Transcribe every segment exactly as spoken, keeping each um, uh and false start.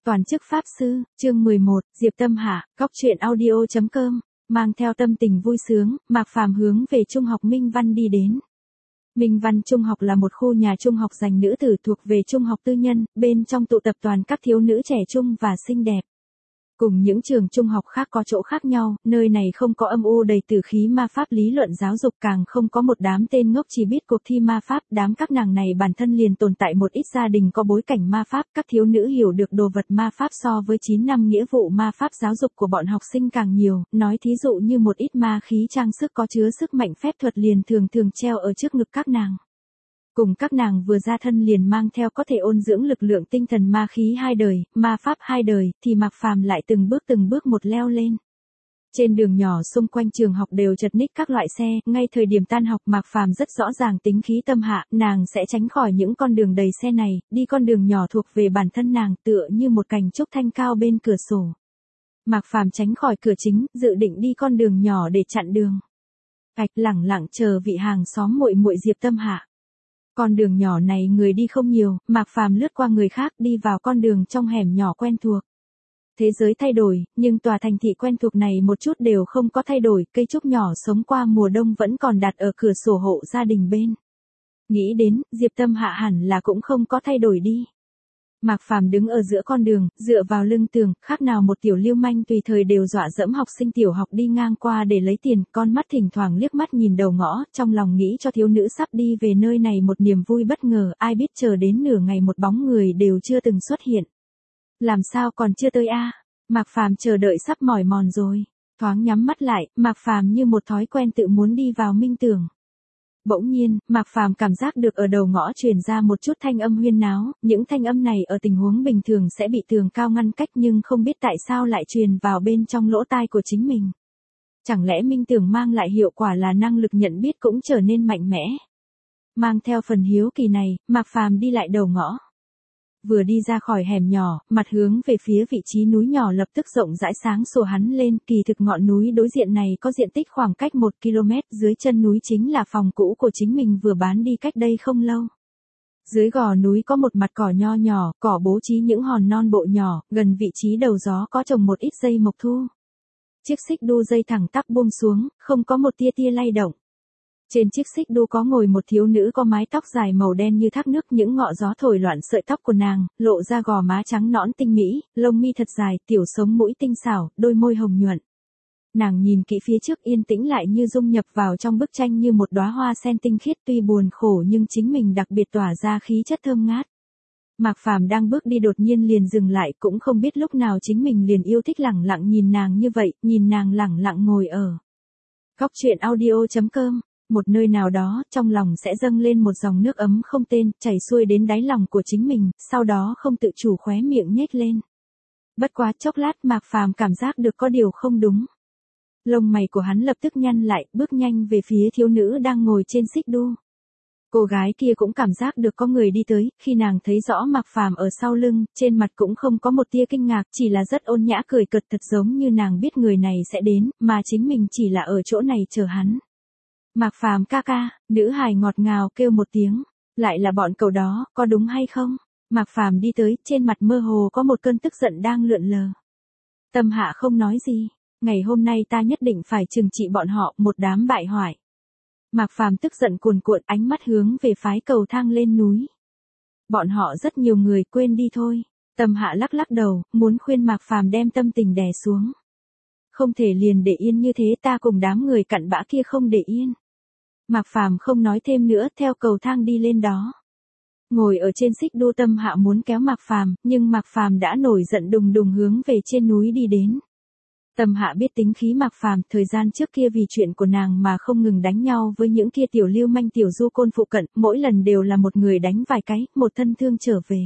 Toàn chức Pháp Sư, chương mười một, Diệp Tâm Hạ, góc truyện audio chấm com, mang theo tâm tình vui sướng, Mạc Phàm hướng về Trung học Minh Văn đi đến. Minh Văn Trung học là một khu nhà trung học dành nữ tử thuộc về trung học tư nhân, bên trong tụ tập toàn các thiếu nữ trẻ trung và xinh đẹp. Cùng những trường trung học khác có chỗ khác nhau, nơi này không có âm u đầy tử khí ma pháp lý luận giáo dục, càng không có một đám tên ngốc chỉ biết cuộc thi ma pháp. Đám các nàng này bản thân liền tồn tại một ít gia đình có bối cảnh ma pháp, các thiếu nữ hiểu được đồ vật ma pháp so với chín năm nghĩa vụ ma pháp giáo dục của bọn học sinh càng nhiều, nói thí dụ như một ít ma khí trang sức có chứa sức mạnh phép thuật liền thường thường treo ở trước ngực các nàng. Cùng các nàng vừa ra thân liền mang theo có thể ôn dưỡng lực lượng tinh thần ma khí hai đời, ma pháp hai đời, thì Mạc Phàm lại từng bước từng bước một leo lên. Trên đường nhỏ xung quanh trường học đều chật ních các loại xe, ngay thời điểm tan học Mạc Phàm rất rõ ràng tính khí Tâm Hạ, nàng sẽ tránh khỏi những con đường đầy xe này, đi con đường nhỏ thuộc về bản thân nàng tựa như một cành trúc thanh cao bên cửa sổ. Mạc Phàm tránh khỏi cửa chính, dự định đi con đường nhỏ để chặn đường. Ạch lẳng lặng chờ vị hàng xóm muội muội Diệp Tâm Hạ. Con đường nhỏ này người đi không nhiều, Mạc Phàm lướt qua người khác đi vào con đường trong hẻm nhỏ quen thuộc. Thế giới thay đổi, nhưng tòa thành thị quen thuộc này một chút đều không có thay đổi, cây trúc nhỏ sống qua mùa đông vẫn còn đặt ở cửa sổ hộ gia đình bên. Nghĩ đến, Diệp Tâm Hạ hẳn là cũng không có thay đổi đi. Mạc Phàm đứng ở giữa con đường, dựa vào lưng tường, khác nào một tiểu lưu manh tùy thời đều dọa dẫm học sinh tiểu học đi ngang qua để lấy tiền, con mắt thỉnh thoảng liếc mắt nhìn đầu ngõ, trong lòng nghĩ cho thiếu nữ sắp đi về nơi này một niềm vui bất ngờ, ai biết chờ đến nửa ngày một bóng người đều chưa từng xuất hiện. Làm sao còn chưa tới a? À? Mạc Phàm chờ đợi sắp mỏi mòn rồi, thoáng nhắm mắt lại, Mạc Phàm như một thói quen tự muốn đi vào minh tưởng. Bỗng nhiên, Mạc Phàm cảm giác được ở đầu ngõ truyền ra một chút thanh âm huyên náo, những thanh âm này ở tình huống bình thường sẽ bị tường cao ngăn cách nhưng không biết tại sao lại truyền vào bên trong lỗ tai của chính mình. Chẳng lẽ minh tưởng mang lại hiệu quả là năng lực nhận biết cũng trở nên mạnh mẽ? Mang theo phần hiếu kỳ này, Mạc Phàm đi lại đầu ngõ. Vừa đi ra khỏi hẻm nhỏ, mặt hướng về phía vị trí núi nhỏ lập tức rộng rãi sáng sủa hắn lên, kỳ thực ngọn núi đối diện này có diện tích khoảng cách một ki lô mét, dưới chân núi chính là phòng cũ của chính mình vừa bán đi cách đây không lâu. Dưới gò núi có một mặt cỏ nho nhỏ, cỏ bố trí những hòn non bộ nhỏ, gần vị trí đầu gió có trồng một ít dây mộc thu. Chiếc xích đu dây thẳng tắp buông xuống, không có một tia tia lay động. Trên chiếc xích đu có ngồi một thiếu nữ có mái tóc dài màu đen như thác nước, những ngọn gió thổi loạn sợi tóc của nàng, lộ ra gò má trắng nõn tinh mỹ, lông mi thật dài, tiểu sống mũi tinh xảo, đôi môi hồng nhuận. Nàng nhìn kỹ phía trước yên tĩnh lại như dung nhập vào trong bức tranh như một đóa hoa sen tinh khiết, tuy buồn khổ nhưng chính mình đặc biệt tỏa ra khí chất thơm ngát. Mạc Phàm đang bước đi đột nhiên liền dừng lại, cũng không biết lúc nào chính mình liền yêu thích lẳng lặng nhìn nàng như vậy, nhìn nàng lẳng lặng ngồi ở góc truyện audio chấm com. Một nơi nào đó, trong lòng sẽ dâng lên một dòng nước ấm không tên, chảy xuôi đến đáy lòng của chính mình, sau đó không tự chủ khóe miệng nhếch lên. Bất quá chốc lát Mạc Phàm cảm giác được có điều không đúng. Lông mày của hắn lập tức nhăn lại, bước nhanh về phía thiếu nữ đang ngồi trên xích đu. Cô gái kia cũng cảm giác được có người đi tới, khi nàng thấy rõ Mạc Phàm ở sau lưng, trên mặt cũng không có một tia kinh ngạc, chỉ là rất ôn nhã cười cợt, thật giống như nàng biết người này sẽ đến, mà chính mình chỉ là ở chỗ này chờ hắn. Mạc Phàm ca ca, nữ hài ngọt ngào kêu một tiếng, lại là bọn cậu đó, có đúng hay không? Mạc Phàm đi tới, trên mặt mơ hồ có một cơn tức giận đang lượn lờ. Tâm Hạ không nói gì, ngày hôm nay ta nhất định phải trừng trị bọn họ, một đám bại hoại. Mạc Phàm tức giận cuồn cuộn, ánh mắt hướng về phái cầu thang lên núi. Bọn họ rất nhiều người, quên đi thôi. Tâm Hạ lắc lắc đầu, muốn khuyên Mạc Phàm đem tâm tình đè xuống. Không thể liền để yên như thế, ta cùng đám người cặn bã kia không để yên. Mạc Phàm không nói thêm nữa, theo cầu thang đi lên đó. Ngồi ở trên xích đu Tâm Hạ muốn kéo Mạc Phàm, nhưng Mạc Phàm đã nổi giận đùng đùng hướng về trên núi đi đến. Tâm Hạ biết tính khí Mạc Phàm, thời gian trước kia vì chuyện của nàng mà không ngừng đánh nhau với những kia tiểu lưu manh tiểu du côn phụ cận, mỗi lần đều là một người đánh vài cái, một thân thương trở về.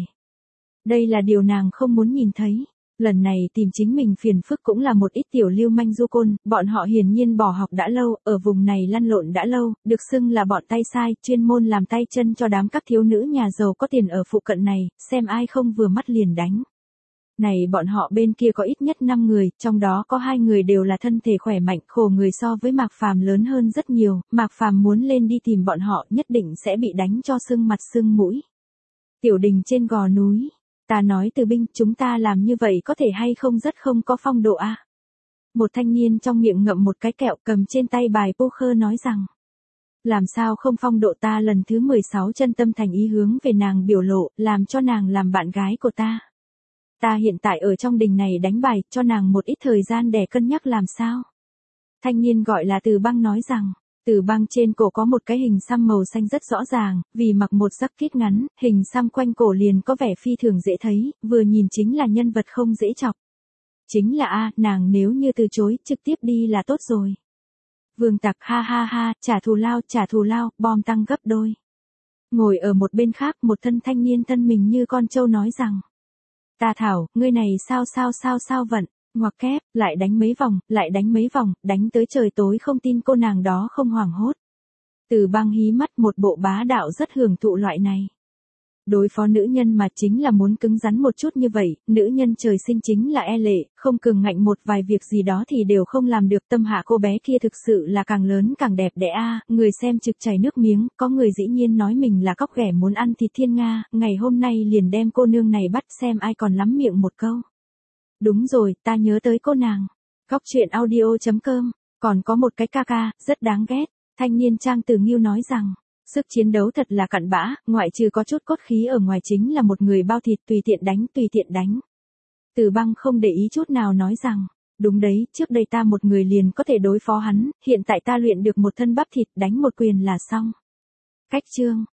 Đây là điều nàng không muốn nhìn thấy. Lần này tìm chính mình phiền phức cũng là một ít tiểu lưu manh du côn, bọn họ hiển nhiên bỏ học đã lâu, ở vùng này lăn lộn đã lâu, được xưng là bọn tay sai, chuyên môn làm tay chân cho đám các thiếu nữ nhà giàu có tiền ở phụ cận này, xem ai không vừa mắt liền đánh. Này bọn họ bên kia có ít nhất năm người, trong đó có hai người đều là thân thể khỏe mạnh, khổ người so với Mạc Phàm lớn hơn rất nhiều, Mạc Phàm muốn lên đi tìm bọn họ nhất định sẽ bị đánh cho sưng mặt sưng mũi. Tiểu đình trên gò núi. Ta nói Từ Binh, chúng ta làm như vậy có thể hay không rất không có phong độ à? Một thanh niên trong miệng ngậm một cái kẹo cầm trên tay bài poker nói rằng. Làm sao không phong độ, ta lần thứ mười sáu chân tâm thành ý hướng về nàng biểu lộ, làm cho nàng làm bạn gái của ta. Ta hiện tại ở trong đình này đánh bài, cho nàng một ít thời gian để cân nhắc làm sao. Thanh niên gọi là Từ Băng nói rằng, Từ Băng trên cổ có một cái hình xăm màu xanh rất rõ ràng, vì mặc một jacket ngắn, hình xăm quanh cổ liền có vẻ phi thường dễ thấy, vừa nhìn chính là nhân vật không dễ chọc. Chính là a, nàng nếu như từ chối, trực tiếp đi là tốt rồi. Vương Tặc ha ha ha, trả thù lao, trả thù lao, bom tăng gấp đôi. Ngồi ở một bên khác, một thân thanh niên thân mình như con trâu nói rằng. Ta thảo, ngươi này sao sao sao sao vận, ngoặc kép, lại đánh mấy vòng, lại đánh mấy vòng, đánh tới trời tối không tin cô nàng đó không hoảng hốt. Từ Băng hí mắt, một bộ bá đạo rất hưởng thụ loại này. Đối phó nữ nhân mà chính là muốn cứng rắn một chút như vậy, nữ nhân trời sinh chính là e lệ, không cường ngạnh một vài việc gì đó thì đều không làm được. Tâm Hạ cô bé kia thực sự là càng lớn càng đẹp đẽ a, người xem trực chảy nước miếng, có người dĩ nhiên nói mình là cóc ghẻ muốn ăn thịt thiên nga, ngày hôm nay liền đem cô nương này bắt xem ai còn lắm miệng một câu. Đúng rồi, ta nhớ tới cô nàng. Góc truyện audio chấm com, còn có một cái ca ca, rất đáng ghét. Thanh niên Trang Từ Nghiêu nói rằng. Sức chiến đấu thật là cặn bã, ngoại trừ có chút cốt khí ở ngoài chính là một người bao thịt tùy tiện đánh tùy tiện đánh. Từ Băng không để ý chút nào nói rằng, đúng đấy, trước đây ta một người liền có thể đối phó hắn, hiện tại ta luyện được một thân bắp thịt đánh một quyền là xong. Cách chương.